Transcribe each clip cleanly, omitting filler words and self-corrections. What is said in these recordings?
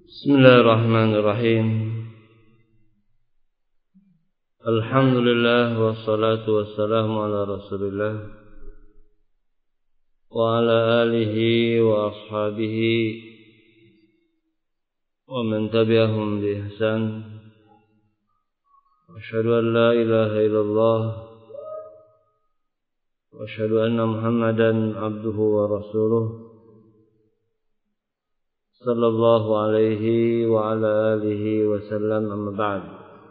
Bismillahirrahmanirrahim. Alhamdulillah wassalatu wassalamu ala Rasulillah wa ala alihi wa ashabihi wa man tabi'ahum bi ihsan. Asyhadu an la ilaha illallah wa asyhadu anna Muhammadan abduhu wa rasuluh sallallahu alaihi wa ala alihi wa sallam, amma ba'd.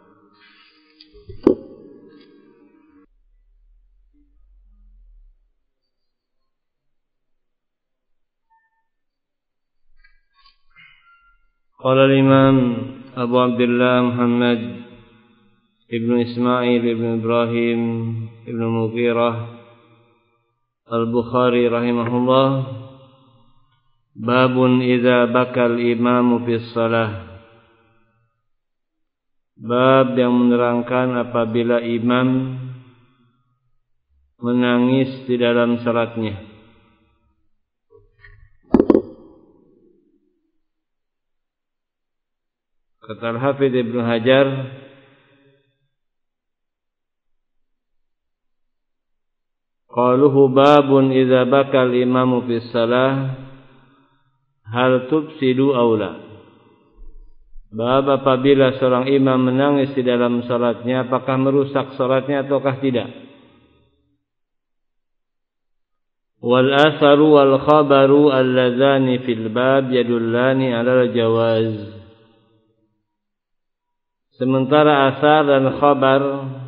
Qala al-imam Abu Abdullah Muhammad ibn Ismail ibn Ibrahim ibn Mughirah al-Bukhari rahimahullah, babun idza bakal imamu fis shalah. Bab yang menerangkan apabila imam menangis di dalam salatnya. Kata Al-Hafidz Ibnu Hajar, qaluhu babun idza bakal imamu fis shalah hal tufsidu aula. Bab apabila seorang imam menangis di dalam salatnya, apakah merusak salatnya ataukah tidak? Wal atharu wal khabaru alladzani fil bab yadullani ala jawaz. Sementara asar dan khabar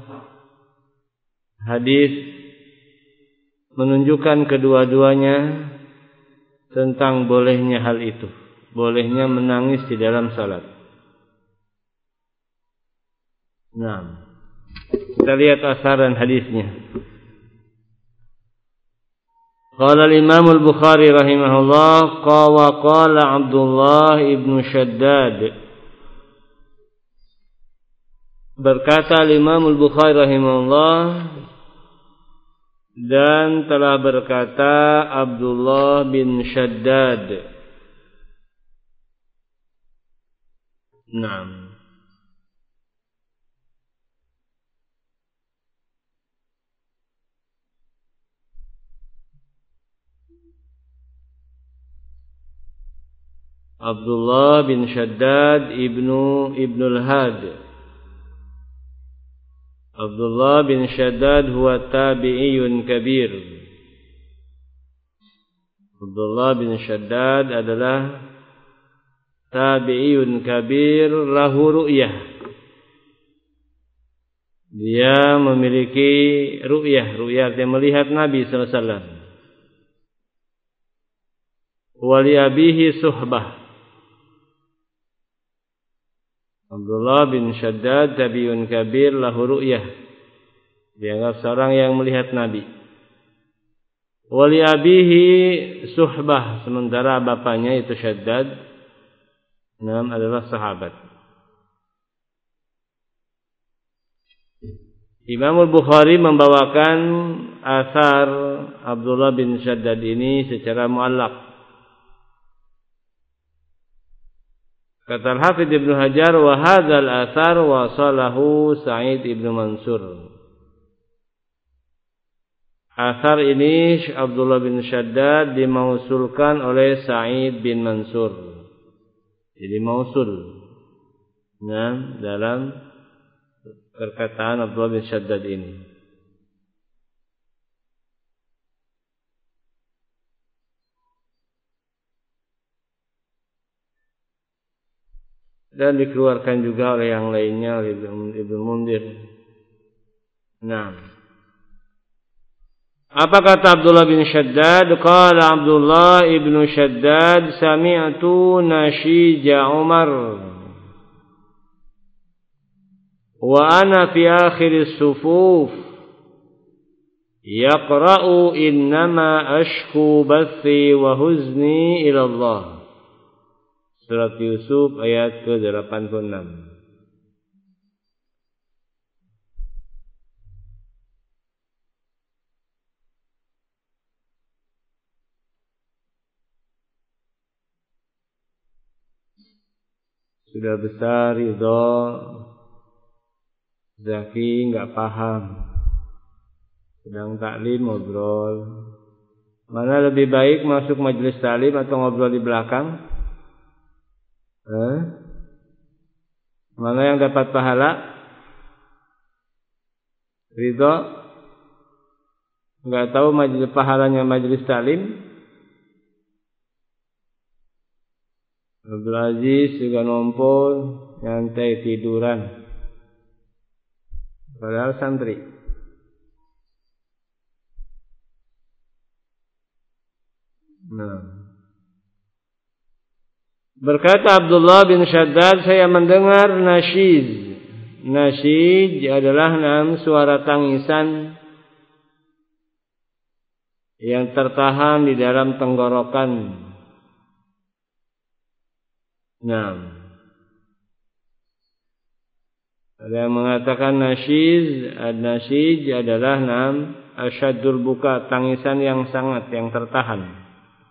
hadis menunjukkan kedua-duanya tentang bolehnya hal itu, bolehnya menangis di dalam salat. Nah, kita lihat asar dan hadisnya. Qala al-Imam al-Bukhari rahimahullah, qala Abdullah ibn Shaddad. Berkata al-Imam al-Bukhari rahimahullah, dan telah berkata Abdullah bin Shaddad. Naam. Abdullah bin Shaddad ibnul Had. Abdullah bin Shaddad huwa tabi'iyun kabir. Abdullah bin Shaddad adalah tabi'iyun kabir lahu ru'yah. Dia memiliki ru'yah artinya melihat Nabi sallallahu alaihi wasallam. Wa li abihi suhbah. Abdullah bin Shaddad tabi'un kabir lahu ru'yah. Dianggap seorang yang melihat Nabi. Wali abihi suhbah, sementara bapaknya itu Shaddad adalah sahabat. Imam al-Bukhari membawakan asar Abdullah bin Shaddad ini secara muallaq. Kata Al-Hafidz Ibnu Hajar, wa hadzal athar wasalahu Sa'id ibn Mansur. Athar ini Abdullah bin Shaddad dimausulkan oleh Sa'id bin Mansur. Jadi mausul. Nah, dalam perkataan Abdullah bin Shaddad ini. Dan dikeluarkan juga oleh yang lainnya, oleh Ibnu Mundir. Nah, apa kata Abdullah bin Shaddad? Qala Abdullah ibn Shaddad, sami'tu nashija Umar wa ana fi akhir as-sufuf yaqra'u innama ashku bathi wa huzni ila Allah. Surat Yusuf ayat ke-86. sudah besar, ridho. Zaki enggak paham. Sedang taklim ngobrol. Mana lebih baik masuk majelis taklim atau ngobrol di belakang? Mana yang dapat pahala? Ridho? Enggak tahu pahalanya majelis taklim? Abdul Aziz juga ngumpul, nyantai tiduran. Padahal santri. Berkata Abdullah bin Shaddad, saya mendengar nasyid. Nasyid adalah suara tangisan yang tertahan di dalam tenggorokan. Ada yang mengatakan nasyid adalah asyaddul buka, tangisan yang sangat, yang tertahan.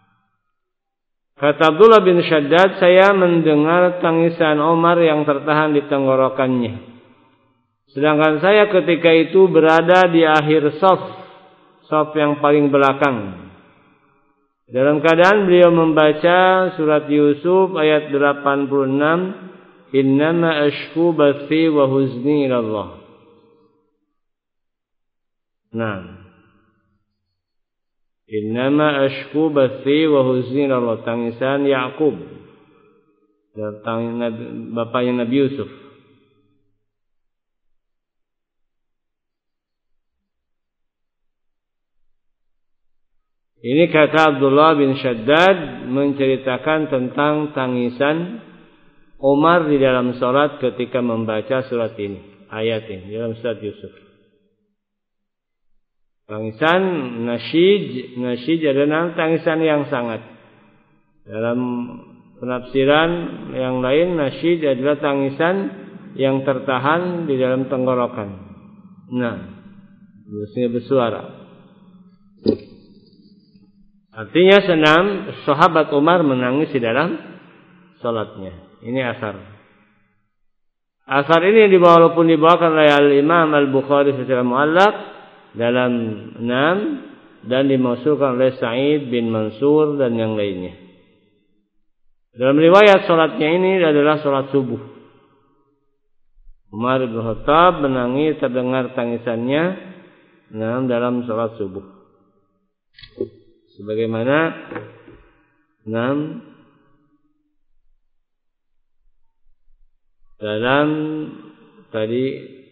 Kata Abdullah bin Shaddad, saya mendengar tangisan Umar yang tertahan di tenggorokannya. Sedangkan saya ketika itu berada di akhir saf yang paling belakang. Dalam keadaan beliau membaca surat Yusuf ayat 86, innama ashku bathi wa huzni ilallah. Innama ashku bathi wa huzni ilallah, tangisan Yakub, bapaknya Nabi Yusuf. Ini kata Abdullah bin Shaddad menceritakan tentang tangisan Umar di dalam salat ketika membaca surat ini, ayat ini dalam surat Yusuf. Tangisan nasyid adalah tangisan yang sangat. Dalam penafsiran yang lain, nasyid adalah tangisan yang tertahan di dalam tenggorokan. Biasanya bersuara. Artinya sahabat Umar menangis di dalam salatnya. Ini asar. Asar ini walaupun dibawakan oleh Al-Imam Al-Bukhari secara muallaq dalam 6 dan dimausulkan oleh Sa'id bin Mansur dan yang lainnya. Dalam riwayat salatnya ini adalah salat subuh. Umar bin Khattab menangis terdengar tangisannya dalam salat subuh. Sebagaimana dalam tadi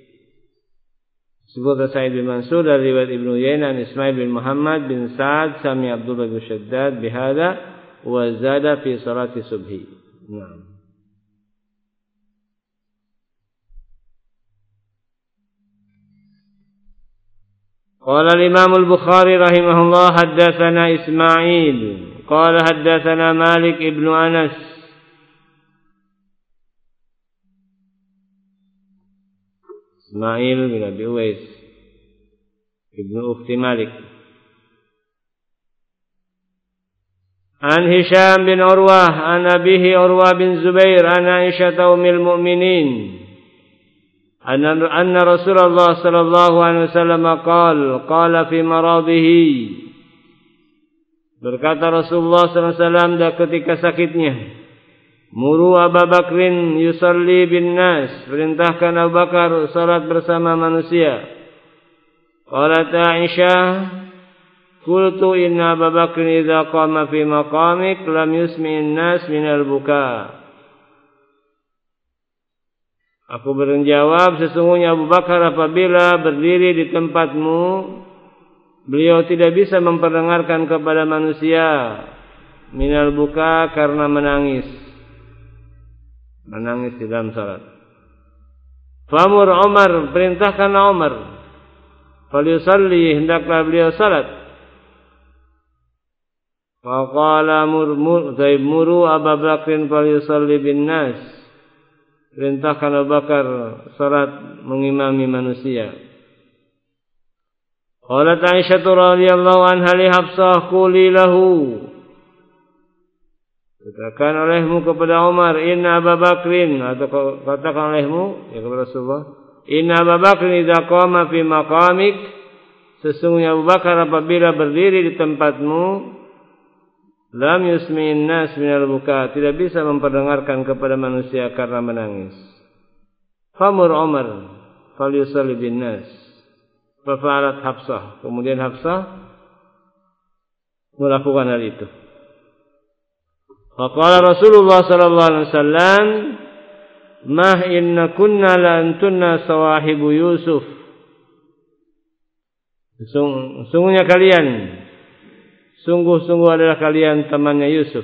sebut Sa'id bin Mansur dari riwayat Ibnu Uyainah Ismail bin Muhammad bin Sa'ad sami Abdullah bin Shaddad bihadza wa zada fi salati subhi. قال الإمام البخاري رحمه الله حدثنا إسماعيل قال حدثنا مالك ابن أنس إسماعيل بن أبي أويس ابن أخت مالك عن هشام بن عروة عن أبيه عروة بن زبير عن عائشة أم المؤمنين أن رسول الله صلى الله عليه وسلم قال في مرضه. Berkata Rasulullah SAW ketika sakitnya, muru Abu Bakrin yusalli bin nas, perintahkan Abu Bakar salat bersama manusia. Qalat Aisyah, qultu inna Abu Bakrin idza qama fi maqamik lam yusmi'in nas minal buka. Aku menjawab, sesungguhnya Abu Bakar apabila berdiri di tempatmu, beliau tidak bisa memperdengarkan kepada manusia minal buka, karena menangis di dalam salat. Famur Umar, perintahkan Umar, falyusalli, hendaklah beliau salat. Faqala muru Abu Bakrin falyusalli bin nas, perintahkan Abu Bakar salat mengimami manusia. Qalat Aisyah radhiyallahu anha li Hafsah quli lahu, Katakan olehmu kepada Umar, inna Abu Bakrin, atau katakan olehmu ya kepada Rasulullah, inna Abu Bakrin idza qama fi maqamik, sesungguhnya Abu Bakar apabila berdiri di tempatmu, lam yusmi'in nas minal buka, tidak bisa memperdengarkan kepada manusia karena menangis. Famur Umar falyusalli bin nas. Fa'alat Hafsah, kemudian Hafsah melakukan hal itu. Faqala Rasulullah sallallahu alaihi wasallam, "Ma inna kunna la antunna sawahibu Yusuf." Sungguhnya kalian, sungguh-sungguh adalah kalian temannya Yusuf.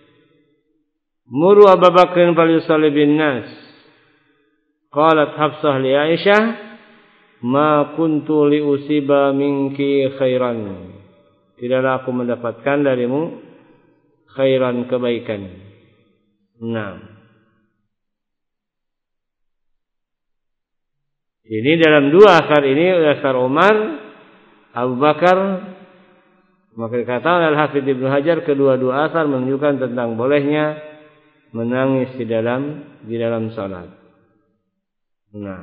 Muru Abu Bakrin falyusalli bin nas. Qalat Hafsah li Aisyah, "Ma kuntu li usiba minki khairan." Tidaklah aku mendapatkan darimu khairan, kebaikan. Nah, ini dalam dua asar ini, asar Umar, Abu Bakar, maka dikatakan Al-Hafidz Ibnu Hajar, kedua-dua asar menunjukkan tentang bolehnya menangis di dalam salat. Nah,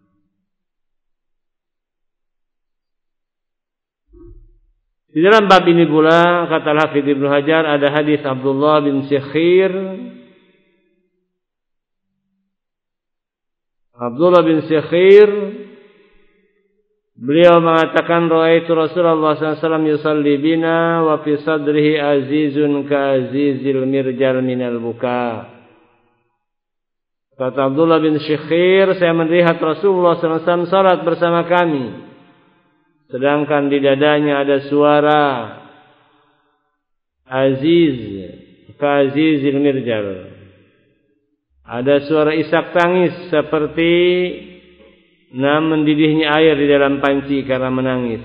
di dalam bab ini pula kata Al-Hafidz Ibnu Hajar ada hadis Abdullah bin Syekhir. Abdullah bin Syekhir beliau mengatakan raaitu Rasulullah SAW yusalli bina wa fi sadrihi azizun ka azizil mirjal minal buka. Kata Abdullah bin Syekhir, saya melihat Rasulullah SAW salat bersama kami, sedangkan di dadanya ada suara aziz ka azizil mirjal. Ada suara isak tangis seperti mendidihnya air di dalam panci karena menangis.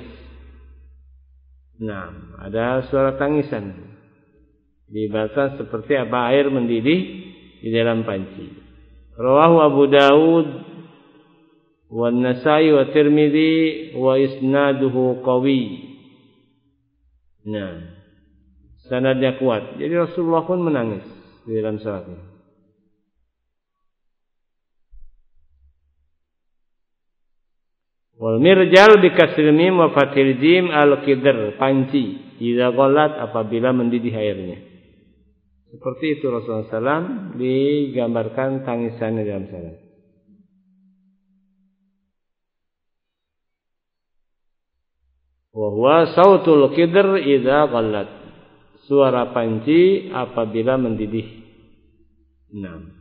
Nah, ada suara tangisan. Dibaca seperti apa air mendidih di dalam panci. Rawahu Abu Dawud wa Nasa'i wa Tirmidzi wa isnaduhu qawi. Nah, sanadnya kuat. Jadi Rasulullah pun menangis di dalam salatnya. Wal mirjal bi kasril mim wa fathil jim al-qidr, panci, idza ghallat, apabila mendidih airnya. Seperti itu Rasulullah SAW digambarkan tangisannya dalam salat. Wa huwa sautul qidr idza ghallat, suara panci apabila mendidih. Nah,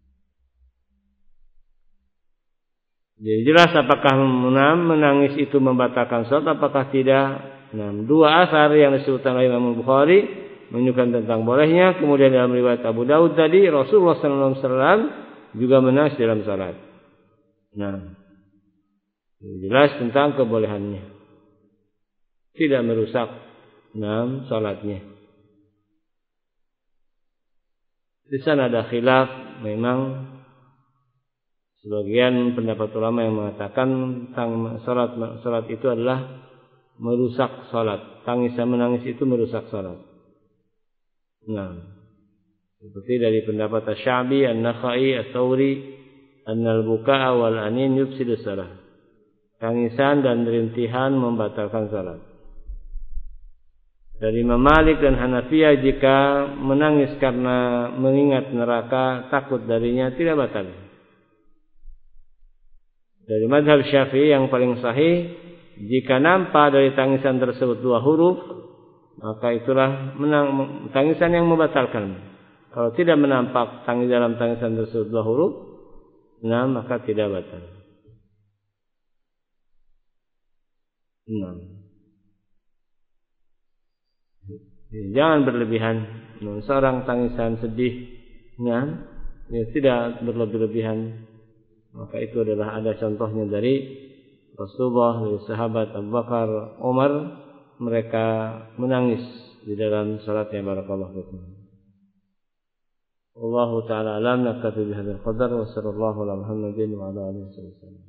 jadi jelas apakah menangis itu membatalkan salat, apakah tidak. Nah, dua asar yang disebutkan oleh Imam Bukhari menunjukkan tentang bolehnya. Kemudian dalam riwayat Abu Dawud tadi Rasulullah SAW juga menangis dalam salat. Nah, jelas tentang kebolehannya, tidak merusak salatnya. Di sana ada khilaf, memang sebagian pendapat ulama yang mengatakan salat itu adalah merusak salat. Tangisan menangis itu merusak salat. Nah, seperti dari pendapat Asy-Sya'bi, An-Nakhai, Ats-Tsauri, annal buka'a wal anin yufsidu shalah. Tangisan dan rintihan membatalkan salat. Dari Imam Malik dan Hanafiyah, jika menangis karena mengingat neraka, takut darinya, tidak batal. Dari mazhab Syafi'i yang paling sahih, jika nampak dari tangisan tersebut dua huruf, maka itulah tangisan yang membatalkan. Kalau tidak menampak dalam tangisan tersebut dua huruf, maka tidak batal. Jangan berlebihan. Seorang tangisan sedih, tidak berlebihan. Maka itu adalah ada contohnya dari Rasulullah, dari sahabat Abu Bakar, Umar, mereka menangis di dalam salatnya. Barakallahu fikum. Wallahu ta'ala alam, naktafi bihadzal qadar wa sallallahu ala Muhammadin wa ala alihi wasallam.